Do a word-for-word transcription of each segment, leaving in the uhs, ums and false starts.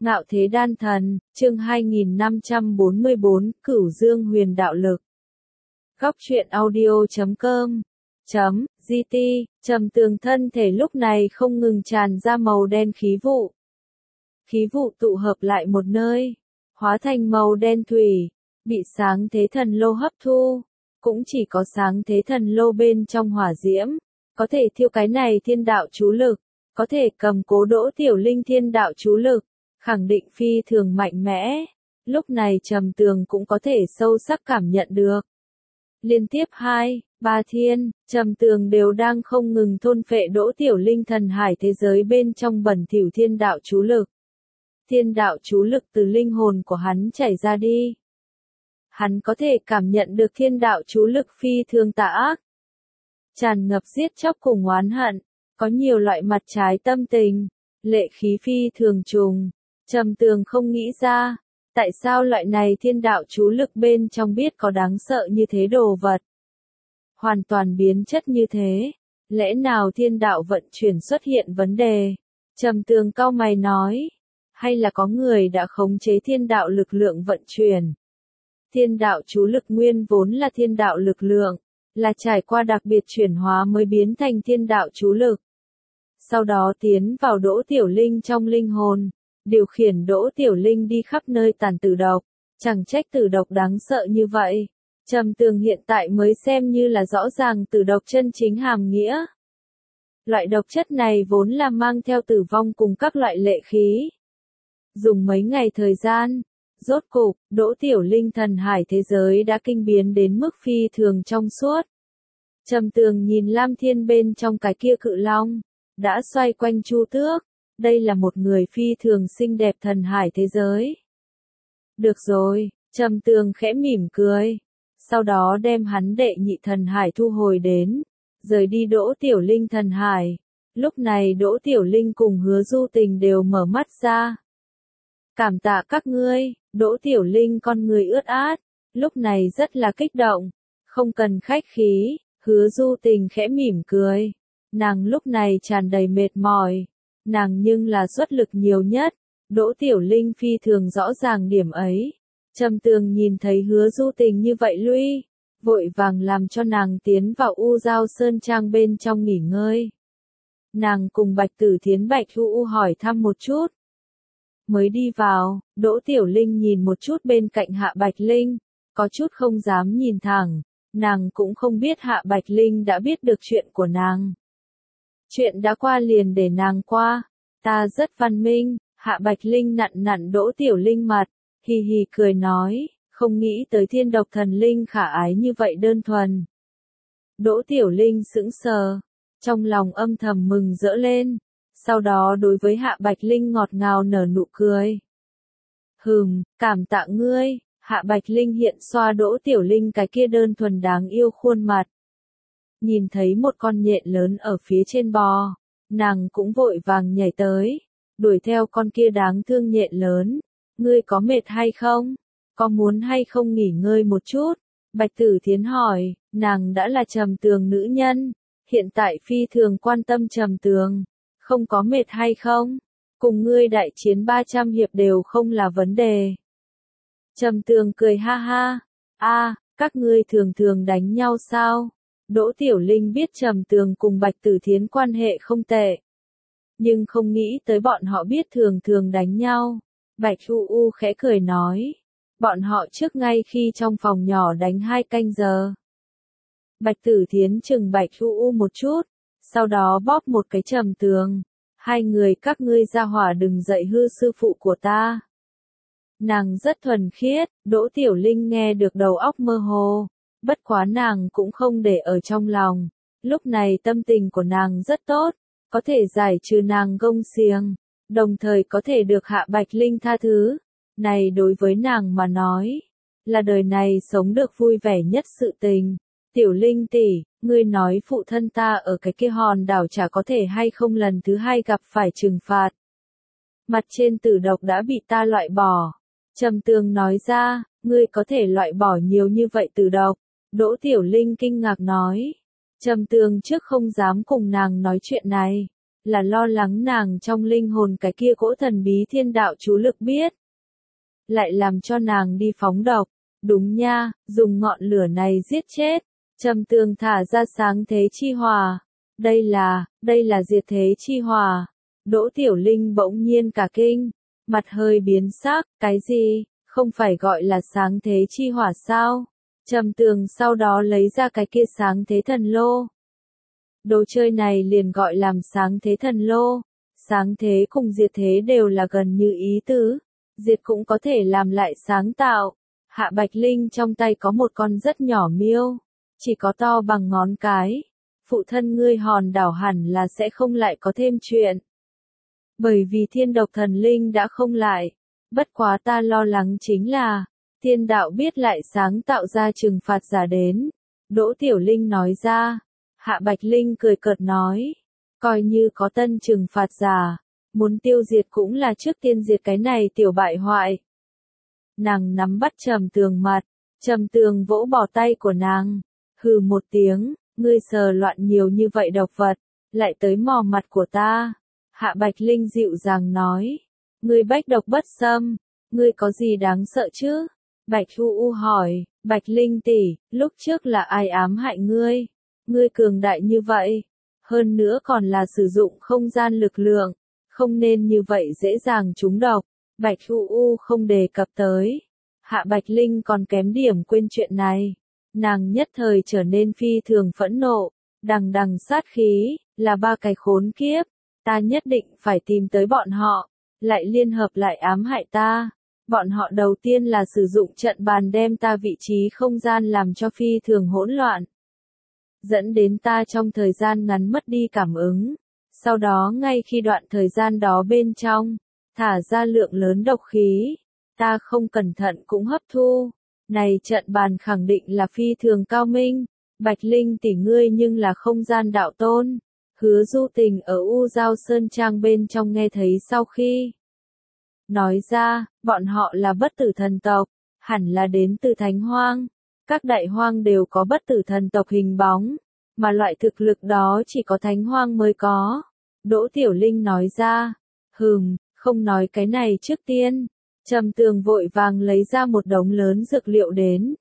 Ngạo Thế Đan Thần, chương hai nghìn năm trăm bốn mươi bốn, Cửu Dương Huyền Đạo Lực. Góc truyện audio chấm com chấm gt, Trầm Tường thân thể lúc này không ngừng tràn ra màu đen khí vụ. Khí vụ tụ hợp lại một nơi, hóa thành màu đen thủy, bị Sáng Thế Thần Lô hấp thu. Cũng chỉ có Sáng Thế Thần Lô bên trong hỏa diễm, có thể thiêu cái này thiên đạo chú lực, có thể cầm cố Đỗ Tiểu Linh thiên đạo chú lực, khẳng định phi thường mạnh mẽ. Lúc này Trầm Tường cũng có thể sâu sắc cảm nhận được. Liên tiếp hai, ba thiên, Trầm Tường đều đang không ngừng thôn phệ Đỗ Tiểu Linh thần hải thế giới bên trong bẩn thỉu thiên đạo chú lực. Thiên đạo chú lực từ linh hồn của hắn chảy ra đi. Hắn có thể cảm nhận được thiên đạo chú lực phi thường tà ác, tràn ngập giết chóc cùng oán hận, có nhiều loại mặt trái tâm tình, lệ khí phi thường trùng. Trầm Tường không nghĩ ra, tại sao loại này thiên đạo chú lực bên trong biết có đáng sợ như thế đồ vật. Hoàn toàn biến chất như thế, lẽ nào thiên đạo vận chuyển xuất hiện vấn đề? Trầm Tường cau mày nói, hay là có người đã khống chế thiên đạo lực lượng vận chuyển? Thiên đạo chú lực nguyên vốn là thiên đạo lực lượng, là trải qua đặc biệt chuyển hóa mới biến thành thiên đạo chú lực. Sau đó tiến vào Đỗ Tiểu Linh trong linh hồn, điều khiển Đỗ Tiểu Linh đi khắp nơi tàn tử độc, chẳng trách tử độc đáng sợ như vậy. Trầm Tường hiện tại mới xem như là rõ ràng tử độc chân chính hàm nghĩa. Loại độc chất này vốn là mang theo tử vong cùng các loại lệ khí. Dùng mấy ngày thời gian, rốt cục, Đỗ Tiểu Linh thần hải thế giới đã kinh biến đến mức phi thường trong suốt. Trầm Tường nhìn Lam Thiên bên trong cái kia cự long, đã xoay quanh Chu Tước. Đây là một người phi thường xinh đẹp thần hải thế giới. Được rồi, Trầm Tường khẽ mỉm cười. Sau đó đem hắn đệ nhị thần hải thu hồi đến, rời đi Đỗ Tiểu Linh thần hải. Lúc này Đỗ Tiểu Linh cùng Hứa Du Tình đều mở mắt ra. Cảm tạ các ngươi. Đỗ Tiểu Linh con người ướt át, lúc này rất là kích động. Không cần khách khí, Hứa Du Tình khẽ mỉm cười. Nàng lúc này tràn đầy mệt mỏi. Nàng nhưng là xuất lực nhiều nhất, Đỗ Tiểu Linh phi thường rõ ràng điểm ấy. Trầm Tường nhìn thấy Hứa Du Tình như vậy lui, vội vàng làm cho nàng tiến vào U Giao Sơn Trang bên trong nghỉ ngơi. Nàng cùng Bạch Tử Thiến Bạch Hu U hỏi thăm một chút. Mới đi vào, Đỗ Tiểu Linh nhìn một chút bên cạnh Hạ Bạch Linh, có chút không dám nhìn thẳng, nàng cũng không biết Hạ Bạch Linh đã biết được chuyện của nàng. Chuyện đã qua liền để nàng qua, ta rất văn minh. Hạ Bạch Linh nặn nặn Đỗ Tiểu Linh mặt, hì hì cười nói, không nghĩ tới thiên độc thần linh khả ái như vậy đơn thuần. Đỗ Tiểu Linh sững sờ, trong lòng âm thầm mừng rỡ lên, sau đó đối với Hạ Bạch Linh ngọt ngào nở nụ cười. Hừm, cảm tạ ngươi. Hạ Bạch Linh hiện xoa Đỗ Tiểu Linh cái kia đơn thuần đáng yêu khuôn mặt. Nhìn thấy một con nhện lớn ở phía trên bò, nàng cũng vội vàng nhảy tới, đuổi theo con kia đáng thương nhện lớn. Ngươi có mệt hay không? Có muốn hay không nghỉ ngơi một chút? Bạch Tử Thiến hỏi, nàng đã là Trầm Tường nữ nhân, hiện tại phi thường quan tâm Trầm Tường. Không có mệt hay không? Cùng ngươi đại chiến ba trăm hiệp đều không là vấn đề. Trầm Tường cười ha ha, a, các ngươi thường thường đánh nhau sao? Đỗ Tiểu Linh biết Trầm Tường cùng Bạch Tử Thiến quan hệ không tệ, nhưng không nghĩ tới bọn họ biết thường thường đánh nhau. Bạch U U khẽ cười nói, bọn họ trước ngay khi trong phòng nhỏ đánh hai canh giờ. Bạch Tử Thiến chừng Bạch U U một chút, sau đó bóp một cái Trầm Tường, hai người các ngươi ra hỏa đừng dậy hư sư phụ của ta. Nàng rất thuần khiết, Đỗ Tiểu Linh nghe được đầu óc mơ hồ. Bất quá nàng cũng không để ở trong lòng, lúc này tâm tình của nàng rất tốt, có thể giải trừ nàng gông xiềng, đồng thời có thể được Hạ Bạch Linh tha thứ. Này đối với nàng mà nói, là đời này sống được vui vẻ nhất sự tình. Tiểu Linh tỷ, ngươi nói phụ thân ta ở cái kia hòn đảo chả có thể hay không lần thứ hai gặp phải trừng phạt. Mặt trên tử độc đã bị ta loại bỏ. Trầm Tường nói ra, ngươi có thể loại bỏ nhiều như vậy tử độc. Đỗ Tiểu Linh kinh ngạc nói. Trầm Tường trước không dám cùng nàng nói chuyện này. là lo lắng nàng trong linh hồn cái kia cỗ thần bí thiên đạo chú lực biết. Lại làm cho nàng đi phóng độc. Đúng nha, dùng ngọn lửa này giết chết. Trầm Tường thả ra sáng thế chi hỏa. Đây là, đây là diệt thế chi hỏa. Đỗ Tiểu Linh bỗng nhiên cả kinh. Mặt hơi biến sắc, cái gì, không phải gọi là sáng thế chi hỏa sao? Trầm Tường sau đó lấy ra cái kia sáng thế thần lô. Đồ chơi này liền gọi làm sáng thế thần lô. Sáng thế cùng diệt thế đều là gần như ý tứ. Diệt cũng có thể làm lại sáng tạo. Hạ Bạch Linh trong tay có một con rất nhỏ miêu. Chỉ có to bằng ngón cái. Phụ thân ngươi hòn đảo hẳn là sẽ không lại có thêm chuyện. Bởi vì thiên độc thần linh đã không lại. Bất quá ta lo lắng chính là, thiên đạo biết lại sáng tạo ra trừng phạt giả đến. Đỗ Tiểu Linh nói ra. Hạ Bạch Linh cười cợt nói. Coi như có tân trừng phạt giả. Muốn tiêu diệt cũng là trước tiên diệt cái này tiểu bại hoại. Nàng nắm bắt Trầm Tường mặt. Trầm Tường vỗ bỏ tay của nàng. Hừ một tiếng, ngươi sờ loạn nhiều như vậy độc vật. Lại tới mò mặt của ta. Hạ Bạch Linh dịu dàng nói. Ngươi bách độc bất xâm. Ngươi có gì đáng sợ chứ? Bạch Thu U hỏi. Bạch Linh tỷ, lúc trước là ai ám hại ngươi? Ngươi cường đại như vậy. Hơn nữa còn là sử dụng không gian lực lượng. Không nên như vậy dễ dàng trúng độc. Bạch Thu U không đề cập tới. Hạ Bạch Linh còn kém điểm quên chuyện này. Nàng nhất thời trở nên phi thường phẫn nộ. Đằng đằng sát khí, là ba cái khốn kiếp. Ta nhất định phải tìm tới bọn họ. Lại liên hợp lại ám hại ta. Bọn họ đầu tiên là sử dụng trận bàn đem ta vị trí không gian làm cho phi thường hỗn loạn. Dẫn đến ta trong thời gian ngắn mất đi cảm ứng. Sau đó ngay khi đoạn thời gian đó bên trong, thả ra lượng lớn độc khí. Ta không cẩn thận cũng hấp thu. Này trận bàn khẳng định là phi thường cao minh. Bạch Linh tỷ ngươi nhưng là không gian đạo tôn. Hứa Du Tình ở U Giao Sơn Trang bên trong nghe thấy sau khi nói ra, bọn họ là bất tử thần tộc, hẳn là đến từ Thánh Hoang. Các đại hoang đều có bất tử thần tộc hình bóng, mà loại thực lực đó chỉ có Thánh Hoang mới có. Đỗ Tiểu Linh nói ra, hừm, không nói cái này trước tiên. Trầm Tường vội vàng lấy ra một đống lớn dược liệu đến.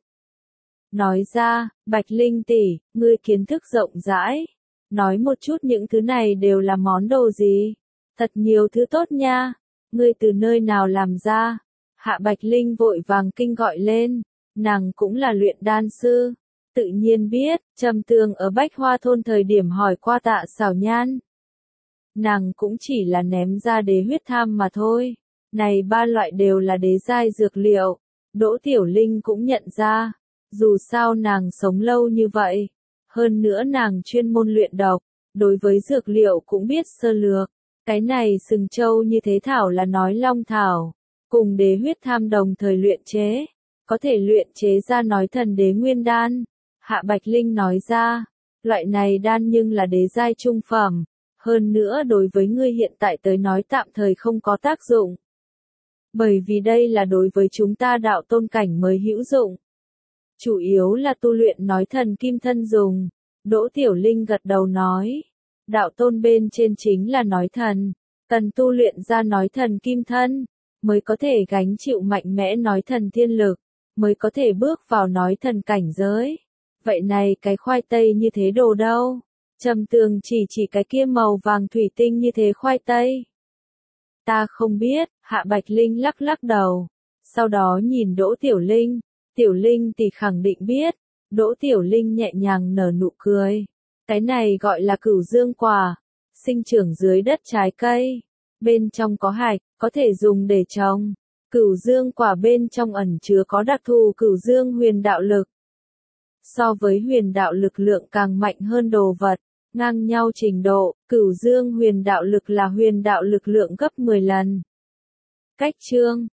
Nói ra, Bạch Linh tỷ, ngươi kiến thức rộng rãi. Nói một chút những thứ này đều là món đồ gì? Thật nhiều thứ tốt nha. Ngươi từ nơi nào làm ra? Hạ Bạch Linh vội vàng kinh gọi lên. Nàng cũng là luyện đan sư. Tự nhiên biết, Trầm Tường ở Bách Hoa Thôn thời điểm hỏi qua Tạ Xảo Nhan. Nàng cũng chỉ là ném ra đế huyết tham mà thôi. Này ba loại đều là đế giai dược liệu. Đỗ Tiểu Linh cũng nhận ra. Dù sao nàng sống lâu như vậy. Hơn nữa nàng chuyên môn luyện độc. Đối với dược liệu cũng biết sơ lược. Cái này sừng châu như thế thảo là nói long thảo. Cùng đế huyết tham đồng thời luyện chế. Có thể luyện chế ra nói thần đế nguyên đan. Hạ Bạch Linh nói ra. Loại này đan nhưng là đế giai trung phẩm. Hơn nữa đối với ngươi hiện tại tới nói tạm thời không có tác dụng. Bởi vì đây là đối với chúng ta đạo tôn cảnh mới hữu dụng. Chủ yếu là tu luyện nói thần kim thân dùng. Đỗ Tiểu Linh gật đầu nói. Đạo tôn bên trên chính là nói thần. Cần tu luyện ra nói thần kim thân. Mới có thể gánh chịu mạnh mẽ nói thần thiên lực. Mới có thể bước vào nói thần cảnh giới. Vậy này cái khoai tây như thế đồ đâu? Trầm Tường chỉ chỉ cái kia màu vàng thủy tinh như thế khoai tây. Ta không biết, Hạ Bạch Linh lắc lắc đầu. Sau đó nhìn Đỗ Tiểu Linh. Tiểu Linh thì khẳng định biết. Đỗ Tiểu Linh nhẹ nhàng nở nụ cười. Cái này gọi là cửu dương quả. Sinh trưởng dưới đất trái cây. Bên trong có hạch, có thể dùng để trồng. Cửu dương quả bên trong ẩn chứa có đặc thù cửu dương huyền đạo lực. So với huyền đạo lực lượng càng mạnh hơn đồ vật. Ngang nhau trình độ, cửu dương huyền đạo lực là huyền đạo lực lượng gấp mười lần. Cách chương